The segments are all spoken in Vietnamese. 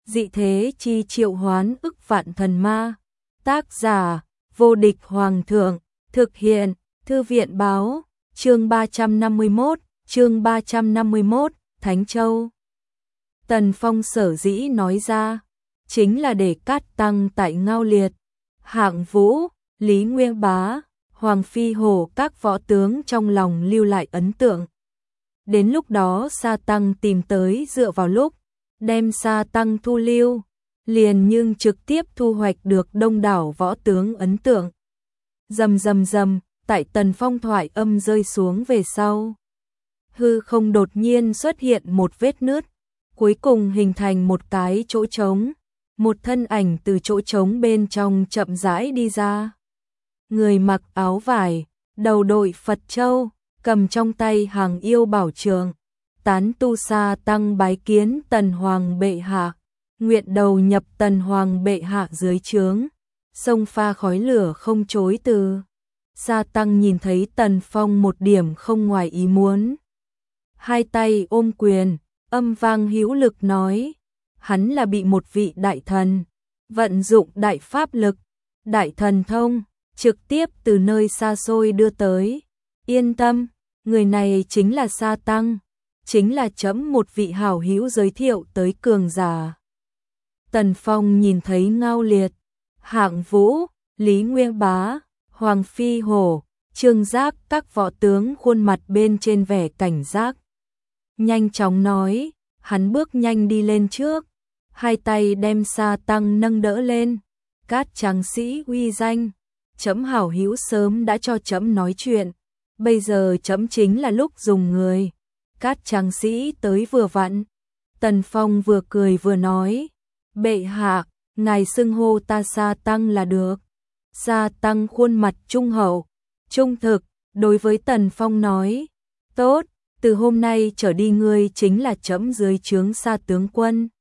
dị thế chi triệu hoán ức vạn thần ma. Tác giả, vô địch hoàng thượng, thực hiện, thư viện báo, chương 351, Thánh Châu. Tần Phong sở dĩ nói ra, chính là để cát tăng tại Ngao Liệt, Hạng Vũ, Lý Nguyên Bá, Hoàng Phi Hổ các võ tướng trong lòng lưu lại ấn tượng. Đến lúc đó Sa Tăng tìm tới dựa vào lúc, đem Sa Tăng thu lưu, liền nhưng trực tiếp thu hoạch được đông đảo võ tướng ấn tượng. Rầm rầm rầm, tại Tần Phong thoại âm rơi xuống về sau. Hư không đột nhiên xuất hiện một vết nứt, cuối cùng hình thành một cái chỗ trống, một thân ảnh từ chỗ trống bên trong chậm rãi đi ra. Người mặc áo vải, đầu đội Phật châu, cầm trong tay hàng yêu bảo trường, tán tu Sa Tăng bái kiến Tần Hoàng bệ hạ, nguyện đầu nhập Tần Hoàng bệ hạ dưới trướng, sông pha khói lửa không chối từ. Sa Tăng nhìn thấy Tần Phong một điểm không ngoài ý muốn, hai tay ôm quyền, âm vang hữu lực nói, hắn là bị một vị đại thần vận dụng đại pháp lực, đại thần thông, trực tiếp từ nơi xa xôi đưa tới. Yên tâm, người này chính là Sa Tăng, chính là chấm một vị hảo hữu giới thiệu tới cường giả. Tần Phong nhìn thấy Ngao Liệt, Hạng Vũ, Lý Nguyên Bá, Hoàng Phi Hổ, Trương Giác các võ tướng khuôn mặt bên trên vẻ cảnh giác. Nhanh chóng nói, hắn bước nhanh đi lên trước, hai tay đem Sa Tăng nâng đỡ lên. Cát tráng sĩ uy danh, chấm hảo hữu sớm đã cho chấm nói chuyện, bây giờ chấm chính là lúc dùng người. Cát tráng sĩ tới vừa vặn. Tần Phong vừa cười vừa nói, bệ hạ, ngài xưng hô ta Sa Tăng là được. Sa Tăng khuôn mặt trung hậu, trung thực, đối với Tần Phong nói, tốt, từ hôm nay trở đi ngươi chính là chấm dưới trướng Sa tướng quân.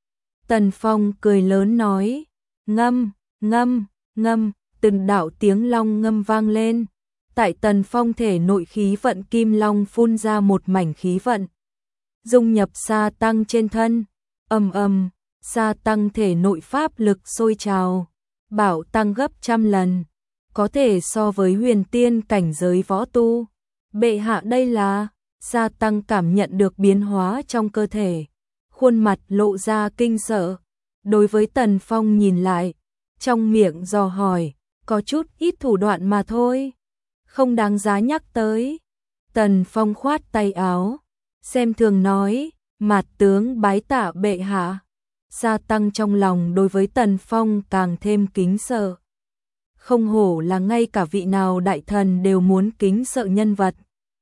Tần Phong cười lớn nói, ngâm, ngâm, ngâm, từng đạo tiếng long ngâm vang lên. Tại Tần Phong thể nội khí vận kim long phun ra một mảnh khí vận, dung nhập Sa Tăng trên thân. Ầm ầm, Sa Tăng thể nội pháp lực sôi trào, bảo tăng gấp trăm lần, có thể so với huyền tiên cảnh giới võ tu. Bệ hạ đây là, Sa Tăng cảm nhận được biến hóa trong cơ thể, khuôn mặt lộ ra kinh sợ. Đối với Tần Phong nhìn lại, trong miệng dò hỏi, có chút ít thủ đoạn mà thôi, không đáng giá nhắc tới. Tần Phong khoát tay áo, xem thường nói, mạt tướng bái tạ bệ hạ. Sa Tăng trong lòng đối với Tần Phong càng thêm kính sợ. Không hổ là ngay cả vị nào đại thần đều muốn kính sợ nhân vật.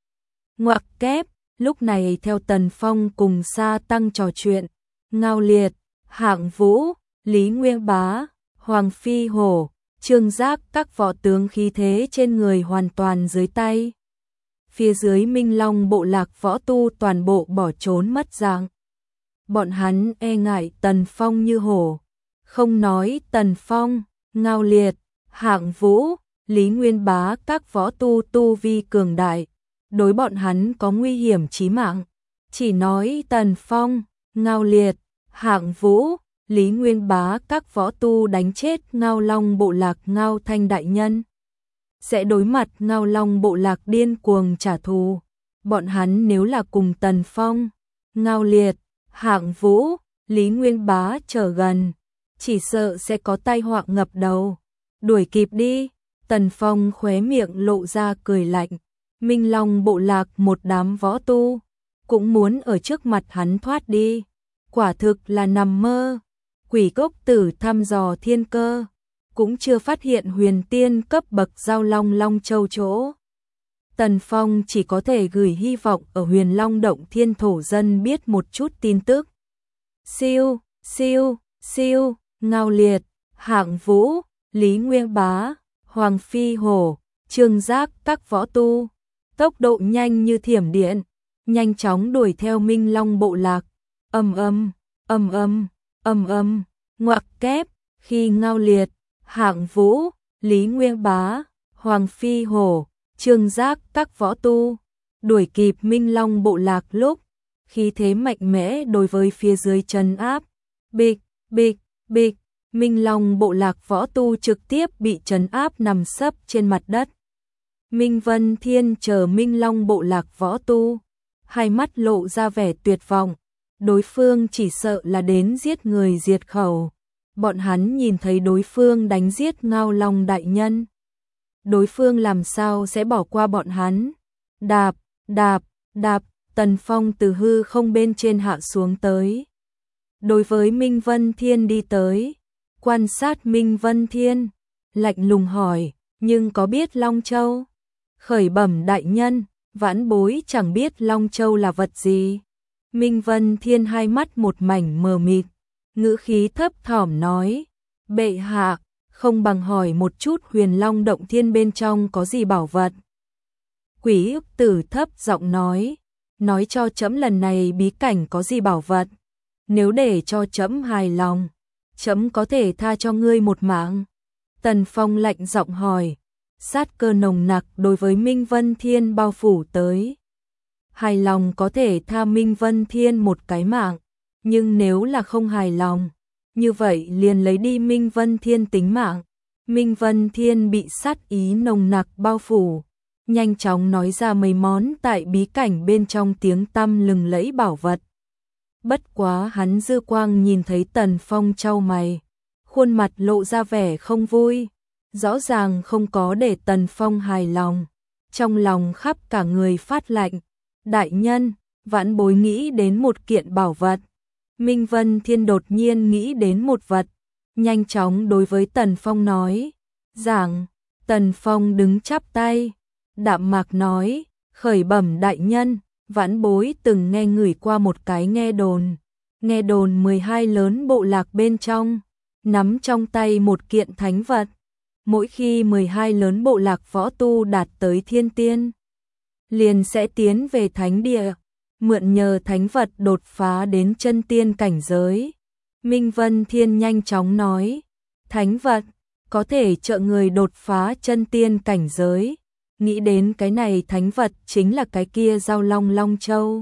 Ngoặc kép, lúc này theo Tần Phong cùng Sa Tăng trò chuyện, Ngao Liệt, Hạng Vũ, Lý Nguyên Bá, Hoàng Phi Hổ, Trương Giác các võ tướng khí thế trên người hoàn toàn dưới tay. Phía dưới Minh Long bộ lạc võ tu toàn bộ bỏ trốn mất dạng. Bọn hắn e ngại Tần Phong như hổ. Không nói Tần Phong, Ngao Liệt, Hạng Vũ, Lý Nguyên Bá các võ tu tu vi cường đại, đối bọn hắn có nguy hiểm chí mạng. Chỉ nói Tần Phong, Ngao Liệt, Hạng Vũ, Lý Nguyên Bá các võ tu đánh chết Ngao Long bộ lạc Ngao Thanh đại nhân, sẽ đối mặt Ngao Long bộ lạc điên cuồng trả thù. Bọn hắn nếu là cùng Tần Phong, Ngao Liệt, Hạng Vũ, Lý Nguyên Bá trở gần, chỉ sợ sẽ có tai họa ngập đầu. Đuổi kịp đi. Tần Phong khóe miệng lộ ra cười lạnh. Minh Long bộ lạc một đám võ tu, cũng muốn ở trước mặt hắn thoát đi. Quả thực là nằm mơ. Quỷ Cốc Tử thăm dò thiên cơ, cũng chưa phát hiện huyền tiên cấp bậc giao long Long Châu chỗ. Tần Phong chỉ có thể gửi hy vọng ở Huyền Long động thiên thổ dân biết một chút tin tức. Siêu, siêu, siêu, Ngao Liệt, Hạng Vũ, Lý Nguyên Bá, Hoàng Phi Hổ, Trương Giác các võ tu, tốc độ nhanh như thiểm điện, nhanh chóng đuổi theo Minh Long bộ lạc. Ầm ầm, ầm ầm, ầm ầm, ngoặc kép, khi Ngao Liệt, Hạng Vũ, Lý Nguyên Bá, Hoàng Phi Hổ, Trương Giác các võ tu đuổi kịp Minh Long bộ lạc lúc, khí thế mạnh mẽ đối với phía dưới trấn áp. Bịch, Bịch, bịch, Minh Long bộ lạc võ tu trực tiếp bị trấn áp nằm sấp trên mặt đất. Minh Vân Thiên chờ Minh Long bộ lạc võ tu, hai mắt lộ ra vẻ tuyệt vọng, đối phương chỉ sợ là đến giết người diệt khẩu. Bọn hắn nhìn thấy đối phương đánh giết Ngao Long đại nhân. Đối phương làm sao sẽ bỏ qua bọn hắn? Đạp, đạp, đạp, Tần Phong từ hư không bên trên hạ xuống tới. Đối với Minh Vân Thiên đi tới, quan sát Minh Vân Thiên, lạnh lùng hỏi, nhưng có biết Long Châu? Khởi bẩm đại nhân, vãn bối chẳng biết Long Châu là vật gì. Minh Vân Thiên hai mắt một mảnh mờ mịt, ngữ khí thấp thỏm nói, bệ hạ, không bằng hỏi một chút Huyền Long động thiên bên trong có gì bảo vật. Quỷ Ức Tử thấp giọng nói cho trẫm lần này bí cảnh có gì bảo vật. Nếu để cho trẫm hài lòng, trẫm có thể tha cho ngươi một mạng. Tần Phong lạnh giọng hỏi, sát cơ nồng nặc đối với Minh Vân Thiên bao phủ tới. Hài lòng có thể tha Minh Vân Thiên một cái mạng, nhưng nếu là không hài lòng, như vậy liền lấy đi Minh Vân Thiên tính mạng. Minh Vân Thiên bị sát ý nồng nặc bao phủ, nhanh chóng nói ra mấy món tại bí cảnh bên trong tiếng tăm lừng lẫy bảo vật. Bất quá hắn dư quang nhìn thấy Tần Phong chau mày, khuôn mặt lộ ra vẻ không vui, rõ ràng không có để Tần Phong hài lòng, trong lòng khắp cả người phát lạnh. Đại nhân, vãn bối nghĩ đến một kiện bảo vật. Minh Vân Thiên đột nhiên nghĩ đến một vật, nhanh chóng đối với Tần Phong nói, giảng. Tần Phong đứng chắp tay, đạm mạc nói, khởi bẩm đại nhân, vãn bối từng nghe ngửi qua một cái nghe đồn 12 lớn bộ lạc bên trong, nắm trong tay một kiện thánh vật. Mỗi khi 12 lớn bộ lạc võ tu đạt tới thiên tiên, liền sẽ tiến về thánh địa, mượn nhờ thánh vật đột phá đến chân tiên cảnh giới. Minh Vân Thiên nhanh chóng nói, thánh vật có thể trợ người đột phá chân tiên cảnh giới. Nghĩ đến cái này thánh vật chính là cái kia Giao Long Long Châu.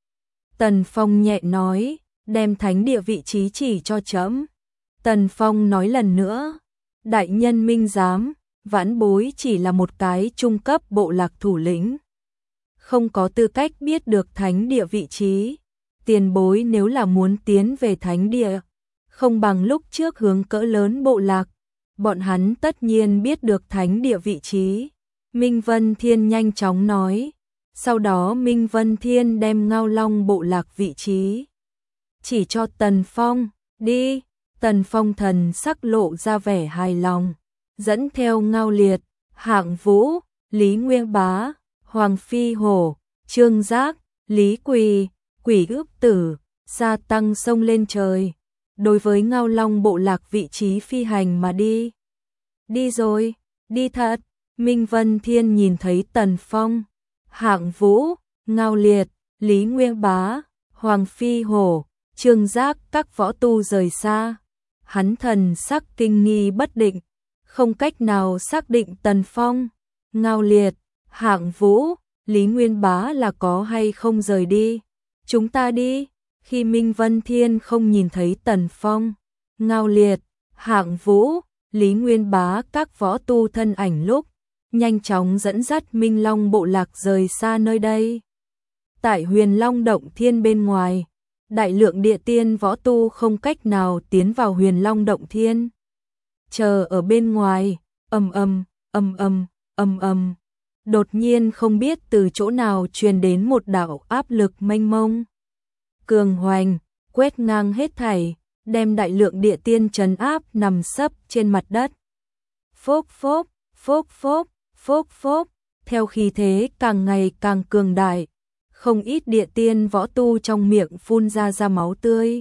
Tần Phong nhẹ nói, đem thánh địa vị trí chỉ cho trẫm. Tần Phong nói lần nữa, đại nhân minh giám, vãn bối chỉ là một cái trung cấp bộ lạc thủ lĩnh, không có tư cách biết được thánh địa vị trí. Tiền bối nếu là muốn tiến về thánh địa, không bằng lúc trước hướng cỡ lớn bộ lạc, bọn hắn tất nhiên biết được thánh địa vị trí. Minh Vân Thiên nhanh chóng nói, sau đó Minh Vân Thiên đem Ngao Long bộ lạc vị trí chỉ cho Tần Phong, đi. Tần Phong thần sắc lộ ra vẻ hài lòng, dẫn theo Ngao Liệt, Hạng Vũ, Lý Nguyên Bá, Hoàng Phi Hổ, Trương Giác, Lý Quỳ, Quỷ Ức Tử, Sa Tăng sông lên trời, đối với Ngao Long bộ lạc vị trí phi hành mà đi. Đi rồi, đi thật. Minh Vân Thiên nhìn thấy Tần Phong, Hạng Vũ, Ngao Liệt, Lý Nguyên Bá, Hoàng Phi Hổ, Trương Giác các võ tu rời xa. Hắn thần sắc kinh nghi bất định, không cách nào xác định Tần Phong, Ngao Liệt, Hạng Vũ, Lý Nguyên Bá là có hay không rời đi. Chúng ta đi. Khi Minh Vân Thiên không nhìn thấy Tần Phong, Ngao Liệt, Hạng Vũ, Lý Nguyên Bá các võ tu thân ảnh lúc, nhanh chóng dẫn dắt Minh Long bộ lạc rời xa nơi đây. Tại Huyền Long động thiên bên ngoài, đại lượng địa tiên võ tu không cách nào tiến vào Huyền Long động thiên. Chờ ở bên ngoài, ầm ầm, ầm ầm, ầm ầm. Đột nhiên không biết từ chỗ nào truyền đến một đạo áp lực mênh mông, cường hoành, quét ngang hết thảy, đem đại lượng địa tiên trấn áp nằm sấp trên mặt đất. Phốc phốc, phốc phốc, phốc phốc, theo khí thế càng ngày càng cường đại, không ít địa tiên võ tu trong miệng phun ra máu tươi,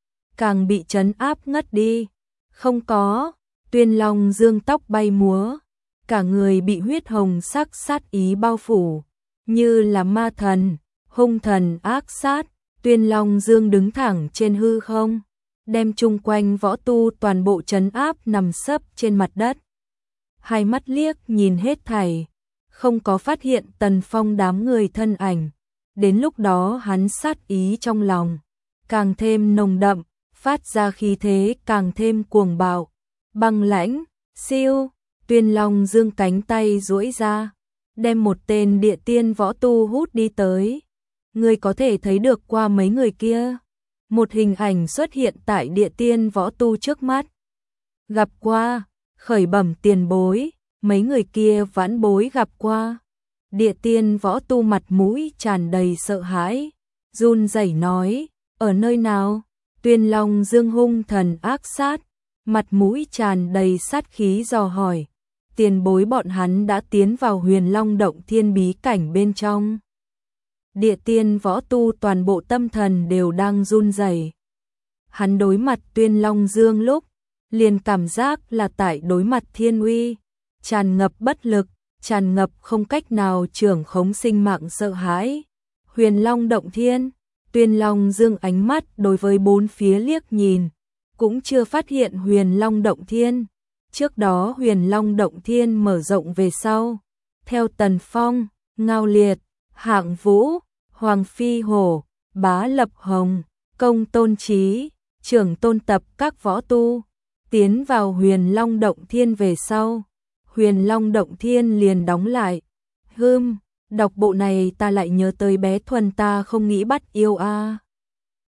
càng bị trấn áp ngất đi. Không có, Tuyên Long Dương tóc bay múa, cả người bị huyết hồng sắc sát ý bao phủ, như là ma thần, hung thần ác sát. Tuyên Long Dương đứng thẳng trên hư không, đem chung quanh võ tu toàn bộ trấn áp nằm sấp trên mặt đất. Hai mắt liếc nhìn hết thảy, không có phát hiện Tần Phong đám người thân ảnh. Đến lúc đó hắn sát ý trong lòng càng thêm nồng đậm, phát ra khí thế càng thêm cuồng bạo, băng lãnh, siêu. Tuyên Long Dương cánh tay duỗi ra, đem một tên địa tiên võ tu hút đi tới. Người có thể thấy được qua mấy người kia. Một hình ảnh xuất hiện tại địa tiên võ tu trước mắt. Gặp qua, khởi bẩm tiền bối, mấy người kia vãn bối gặp qua. Địa tiên võ tu mặt mũi tràn đầy sợ hãi, run rẩy nói, ở nơi nào? Tuyên Long Dương hung thần ác sát, mặt mũi tràn đầy sát khí dò hỏi. Tiền bối bọn hắn đã tiến vào Huyền Long động thiên bí cảnh bên trong. Địa tiên võ tu toàn bộ tâm thần đều đang run rẩy. Hắn đối mặt Tuyên Long Dương lúc, liền cảm giác là tại đối mặt thiên uy, tràn ngập bất lực, tràn ngập không cách nào trưởng khống sinh mạng sợ hãi. Huyền Long động thiên, Tuyên Long Dương ánh mắt đối với bốn phía liếc nhìn, cũng chưa phát hiện Huyền Long động thiên. Trước đó Huyền Long động thiên mở rộng về sau, theo Tần Phong, Ngao Liệt, Hạng Vũ, Hoàng Phi Hổ, Bá Lập Hồng, Công Tôn Trí, Trưởng Tôn Tập các võ tu tiến vào Huyền Long động thiên về sau, Huyền Long động thiên liền đóng lại. Đọc bộ này ta lại nhớ tới bé Thuần ta không nghĩ bắt yêu a.